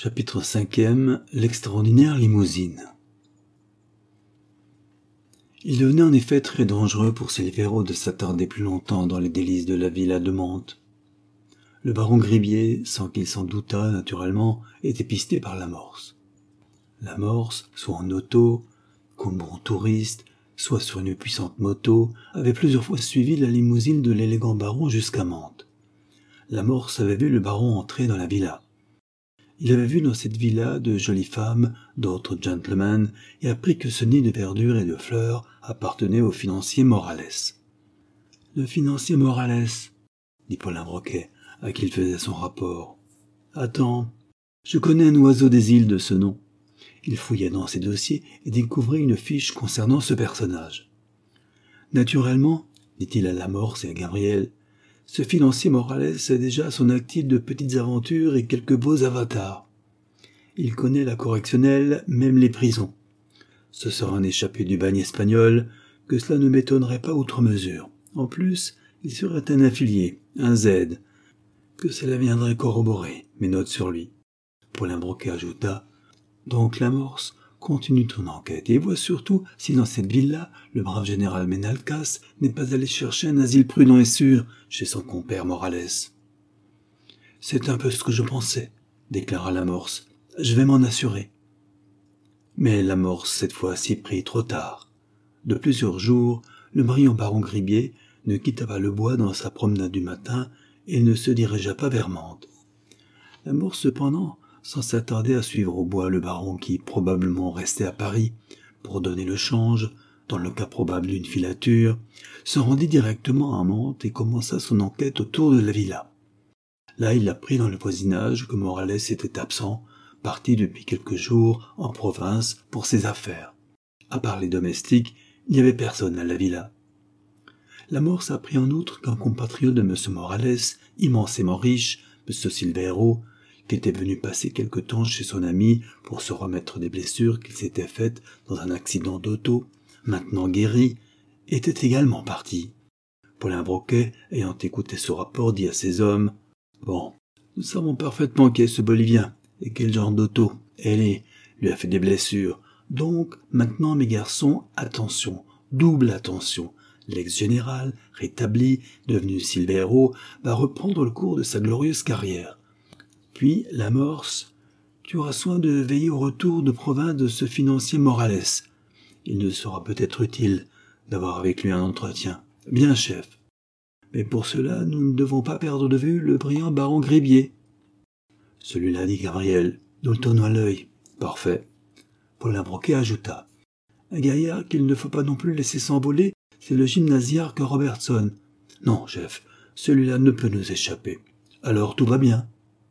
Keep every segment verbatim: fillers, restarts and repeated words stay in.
Chapitre cinquième. L'extraordinaire limousine. Il devenait en effet très dangereux pour Silvero de s'attarder plus longtemps dans les délices de la villa de Mantes. Le baron Gribier, sans qu'il s'en doutât naturellement, était pisté par l'amorce. L'amorce, soit en auto, comme bon touriste, soit sur une puissante moto, avait plusieurs fois suivi la limousine de l'élégant baron jusqu'à Mantes. L'amorce avait vu le baron entrer dans la villa. Il avait vu dans cette villa de jolies femmes, d'autres gentlemen, et appris que ce nid de verdure et de fleurs appartenait au financier Morales. « Le financier Morales » dit Paulin Broquet, à qui il faisait son rapport. « Attends, je connais un oiseau des îles de ce nom. » Il fouilla dans ses dossiers et découvrit une fiche concernant ce personnage. « Naturellement, dit-il à l'amorce et à Gabriel, ce financier Morales a déjà à son actif de petites aventures et quelques beaux avatars. Il connaît la correctionnelle, même les prisons. Ce sera un échappé du bagne espagnol, que cela ne m'étonnerait pas outre mesure. En plus, il serait un affilié, un Z, que cela viendrait corroborer mes notes sur lui. » Paulin Broquet ajouta, « Donc l'amorce, continue ton enquête et vois surtout si dans cette ville-là, le brave général Menalcas n'est pas allé chercher un asile prudent et sûr chez son compère Morales. »« C'est un peu ce que je pensais, » déclara l'amorce. « Je vais m'en assurer. » Mais l'amorce, cette fois, s'y prit trop tard. De plusieurs jours, le brillant baron Gribier ne quitta pas le bois dans sa promenade du matin et ne se dirigea pas vers Mantes. L'amorce, cependant, sans s'attarder à suivre au bois le baron qui, probablement, restait à Paris pour donner le change, dans le cas probable d'une filature, se rendit directement à Mantes et commença son enquête autour de la villa. Là, il apprit dans le voisinage que Morales était absent, parti depuis quelques jours en province pour ses affaires. À part les domestiques, il n'y avait personne à la villa. L'amorce apprit en outre qu'un compatriote de M. Morales, immensément riche, M. Silvero, qui était venu passer quelque temps chez son ami pour se remettre des blessures qu'il s'était faites dans un accident d'auto, maintenant guéri, était également parti. Paulin Broquet, ayant écouté ce rapport, dit à ses hommes « Bon, nous savons parfaitement qui est ce Bolivien et quel genre d'auto. Elle lui a fait des blessures. Donc, maintenant, mes garçons, attention, double attention. L'ex-général, rétabli, devenu Silvero, va reprendre le cours de sa glorieuse carrière. Puis, l'amorce, tu auras soin de veiller au retour de province de ce financier Morales. Il ne sera peut-être utile d'avoir avec lui un entretien. Bien, chef. Mais pour cela, nous ne devons pas perdre de vue le brillant baron Gribier. Celui-là, dit Gabriel, nous le tournons à l'œil. Parfait. Paulin Broquet ajouta. Un gaillard qu'il ne faut pas non plus laisser s'envoler, c'est le gymnasiarque Robertson. Non, chef, celui-là ne peut nous échapper. Alors tout va bien.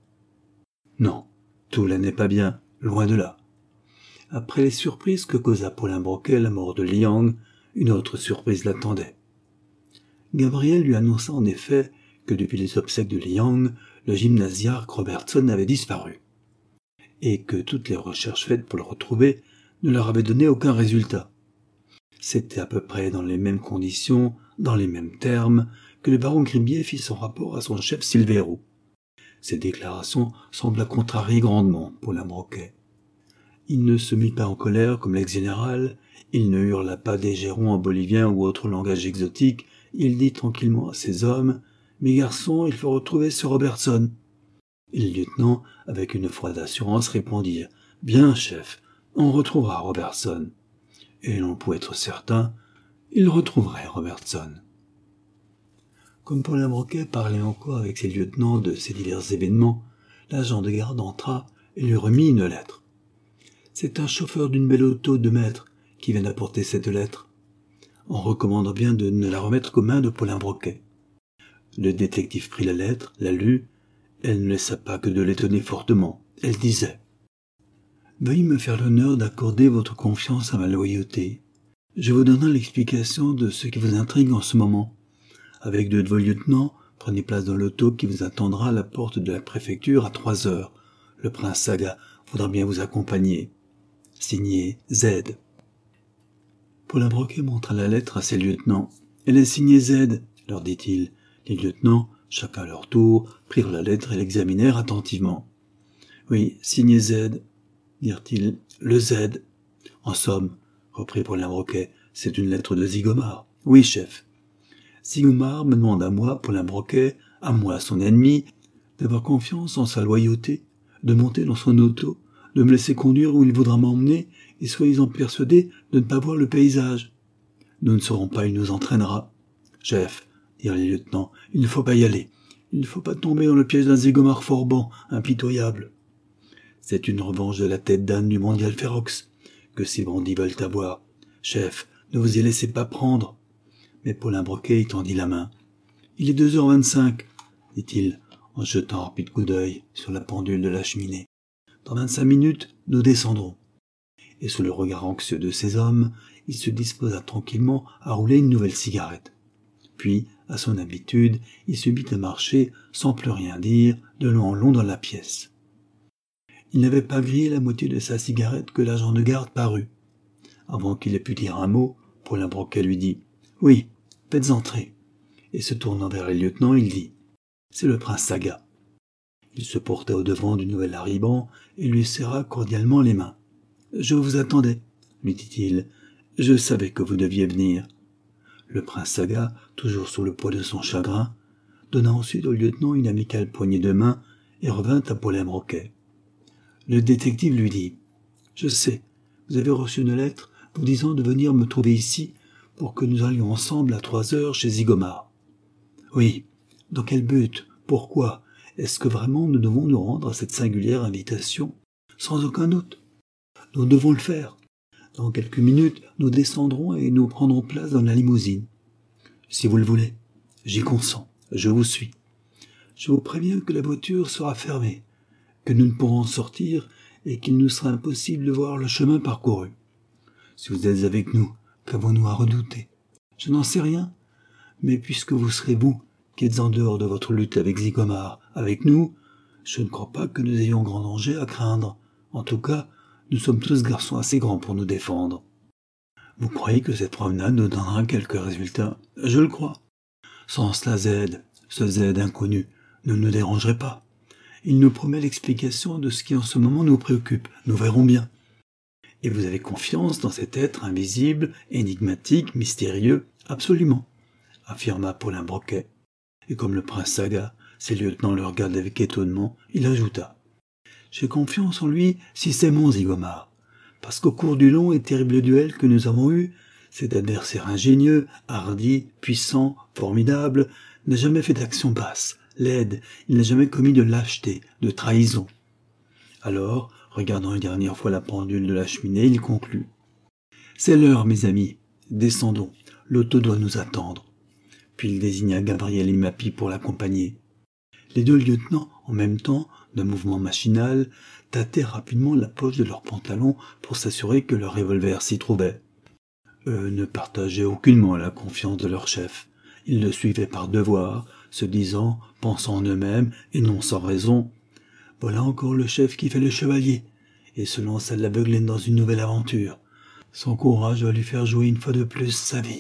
Non, tout là n'est pas bien, loin de là. Après les surprises que causa Paulin Broquet la mort de Liang, une autre surprise l'attendait. Gabriel lui annonça en effet que depuis les obsèques de Liang, le gymnasiarque Robertson avait disparu, et que toutes les recherches faites pour le retrouver ne leur avaient donné aucun résultat. C'était à peu près dans les mêmes conditions, dans les mêmes termes, que le baron Gribier fit son rapport à son chef Silvero. Ces déclarations semblaient contrarier grandement Paulin Broquet. Il ne se mit pas en colère comme l'ex-général, il ne hurla pas des gérons en bolivien ou autre langage exotique, il dit tranquillement à ses hommes « Mes garçons, il faut retrouver ce Robertson. » Et les lieutenants, avec une froide assurance, répondirent « Bien, chef, on retrouvera Robertson. » Et l'on pouvait être certain, il retrouverait Robertson. Comme Paulin Broquet parlait encore avec ses lieutenants de ces divers événements, l'agent de garde entra et lui remit une lettre. « C'est un chauffeur d'une belle auto de maître qui vient d'apporter cette lettre. On recommande bien de ne la remettre qu'aux mains de Paulin Broquet. » Le détective prit la lettre, la lut. Elle ne laissa pas que de l'étonner fortement. Elle disait « Veuillez me faire l'honneur d'accorder votre confiance à ma loyauté. Je vous donnerai l'explication de ce qui vous intrigue en ce moment. Avec deux de vos lieutenants, prenez place dans l'auto qui vous attendra à la porte de la préfecture à trois heures. Le prince Saga voudra bien vous accompagner. Signé Z. » Paulin Broquet montra la lettre à ses lieutenants. « Elle est signée Z, » leur dit-il. Les lieutenants, chacun à leur tour, prirent la lettre et l'examinèrent attentivement. « Oui, signé Z, dirent-ils. Le Z. En somme, reprit Paulin Broquet, c'est une lettre de Zigomar. Oui, chef. Zigomar me demande à moi, Paulin Broquet, à moi, son ennemi, d'avoir confiance en sa loyauté, de monter dans son auto, de me laisser conduire où il voudra m'emmener, et soyez-en persuadés de ne pas voir le paysage. Nous ne saurons pas, il nous entraînera. Chef, dirent les lieutenants, il ne faut pas y aller. Il ne faut pas tomber dans le piège d'un Zigomar Forban, impitoyable. C'est une revanche de la tête d'âne du mondial Férox que ces bandits veulent avoir. Chef, ne vous y laissez pas prendre. Mais Paulin Broquet y tendit la main. Il est deux heures vingt-cinq, dit-il, en jetant un rapide coup d'œil sur la pendule de la cheminée. Dans vingt-cinq minutes, nous descendrons. Et sous le regard anxieux de ces hommes, il se disposa tranquillement à rouler une nouvelle cigarette. Puis, à son habitude, il se mit à marcher, sans plus rien dire, de long en long dans la pièce. Il n'avait pas grillé la moitié de sa cigarette que l'agent de garde parut. Avant qu'il ait pu dire un mot, Paulin Broquet lui dit « Oui, faites entrer ». Et se tournant vers les lieutenants, il dit « C'est le prince Saga ». Il se porta au-devant du nouvel arrivant et lui serra cordialement les mains. « Je vous attendais », lui dit-il. « Je savais que vous deviez venir. » Le prince Saga, toujours sous le poids de son chagrin, donna ensuite au lieutenant une amicale poignée de main et revint à Paulin Broquet. Le détective lui dit « Je sais, vous avez reçu une lettre vous disant de venir me trouver ici pour que nous allions ensemble à trois heures chez Zigomar. »« Oui, dans quel but? Pourquoi? Est-ce que vraiment nous devons nous rendre à cette singulière invitation? Sans aucun doute. Nous devons le faire. Dans quelques minutes, nous descendrons et nous prendrons place dans la limousine. Si vous le voulez, j'y consens, je vous suis. Je vous préviens que la voiture sera fermée, que nous ne pourrons en sortir et qu'il nous sera impossible de voir le chemin parcouru. Si vous êtes avec nous, qu'avons-nous à redouter? Je n'en sais rien, mais puisque vous serez vous qui êtes en dehors de votre lutte avec Zigomar, avec nous, je ne crois pas que nous ayons grand danger à craindre. En tout cas, nous sommes tous garçons assez grands pour nous défendre. Vous croyez que cette promenade nous donnera quelques résultats? Je le crois. Sans cela Z, ce Z inconnu, ne nous dérangerait pas. Il nous promet l'explication de ce qui en ce moment nous préoccupe. Nous verrons bien. Et vous avez confiance dans cet être invisible, énigmatique, mystérieux? Absolument, affirma Paulin Broquet. Et comme le prince Saga, ses lieutenants le regardent avec étonnement, il ajouta. J'ai confiance en lui si c'est mon Zigomar, parce qu'au cours du long et terrible duel que nous avons eu, cet adversaire ingénieux, hardi, puissant, formidable, n'a jamais fait d'action basse, laide, il n'a jamais commis de lâcheté, de trahison. Alors, regardant une dernière fois la pendule de la cheminée, il conclut. C'est l'heure, mes amis, descendons, l'auto doit nous attendre. Puis il désigna Gabriel et Mappy pour l'accompagner. Les deux lieutenants, en même temps, d'un mouvement machinal, tâtaient rapidement la poche de leurs pantalons pour s'assurer que leur revolver s'y trouvait. Eux ne partageaient aucunement la confiance de leur chef. Ils le suivaient par devoir, se disant, pensant en eux-mêmes, et non sans raison, « Voilà encore le chef qui fait le chevalier, et se lance à l'aveuglette dans une nouvelle aventure. Son courage va lui faire jouer une fois de plus sa vie. »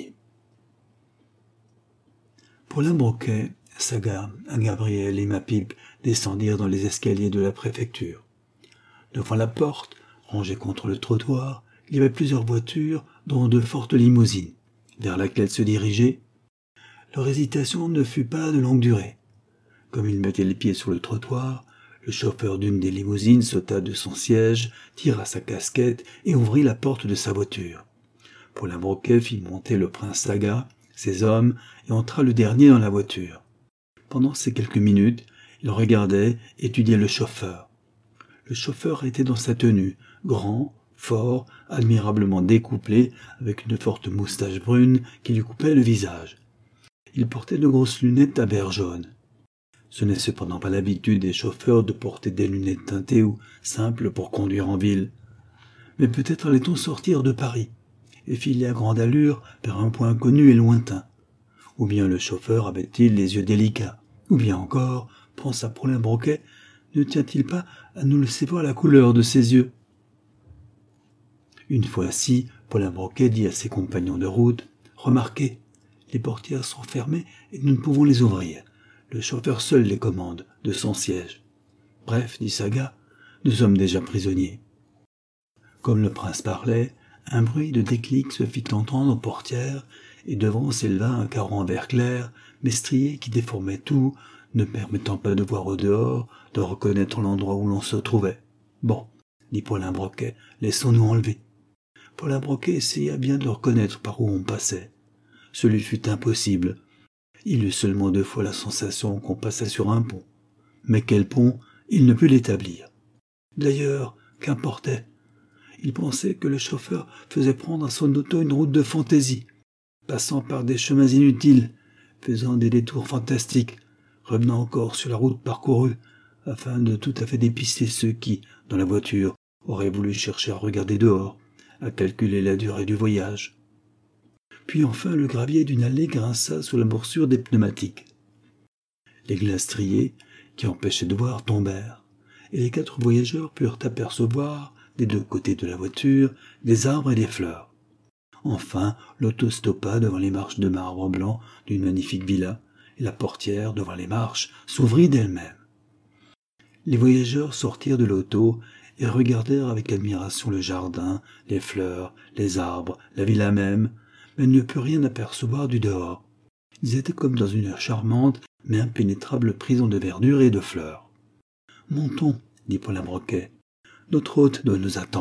Paulin Broquet, Saga, Gabriel et Mappy descendirent dans les escaliers de la préfecture. Devant la porte, rangée contre le trottoir, il y avait plusieurs voitures, dont de fortes limousines, vers laquelle se dirigeaient. Leur hésitation ne fut pas de longue durée. Comme ils mettaient les pieds sur le trottoir, le chauffeur d'une des limousines sauta de son siège, tira sa casquette et ouvrit la porte de sa voiture. Paulin Broquet fit monter le prince Saga, ses hommes, et entra le dernier dans la voiture. Pendant ces quelques minutes, il regardait, étudiait le chauffeur. Le chauffeur était dans sa tenue, grand, fort, admirablement découplé, avec une forte moustache brune qui lui coupait le visage. Il portait de grosses lunettes à verre jaune. Ce n'est cependant pas l'habitude des chauffeurs de porter des lunettes teintées ou simples pour conduire en ville. Mais peut-être allait-on sortir de Paris et filer à grande allure vers un point inconnu et lointain. Ou bien le chauffeur avait-il les yeux délicats, ou bien encore, pensa Paulin Broquet, ne tient-il pas à nous laisser voir la couleur de ses yeux? Une fois assis, Paulin Broquet dit à ses compagnons de route, « Remarquez, les portières sont fermées et nous ne pouvons les ouvrir. Le chauffeur seul les commande, de son siège. » « Bref, dit Saga, Nous sommes déjà prisonniers. » Comme le prince parlait, un bruit de déclic se fit entendre aux portières, et devant s'éleva un carreau en verre clair, mais strié qui déformait tout, ne permettant pas de voir au dehors, de reconnaître l'endroit où l'on se trouvait. « Bon, » dit Paulin Broquet, « laissons-nous enlever. » Paulin Broquet essaya bien de le reconnaître par où on passait. Ce lui fut impossible. Il eut seulement deux fois la sensation qu'on passait sur un pont. Mais quel pont, il ne put l'établir. D'ailleurs, qu'importait? Il pensait que le chauffeur faisait prendre à son auto une route de fantaisie, passant par des chemins inutiles, faisant des détours fantastiques, revenant encore sur la route parcourue, afin de tout à fait dépister ceux qui, dans la voiture, auraient voulu chercher à regarder dehors, à calculer la durée du voyage. Puis enfin le gravier d'une allée grinça sous la morsure des pneumatiques. Les glaces striées, qui empêchaient de voir, tombèrent, et les quatre voyageurs purent apercevoir, des deux côtés de la voiture, des arbres et des fleurs. Enfin, l'auto stoppa devant les marches de marbre blanc d'une magnifique villa, et la portière, devant les marches, s'ouvrit d'elle-même. Les voyageurs sortirent de l'auto et regardèrent avec admiration le jardin, les fleurs, les arbres, la villa même, mais ne purent rien apercevoir du dehors. Ils étaient comme dans une charmante mais impénétrable prison de verdure et de fleurs. « Montons, » dit Paulin Broquet. « Notre hôte doit nous attendre. »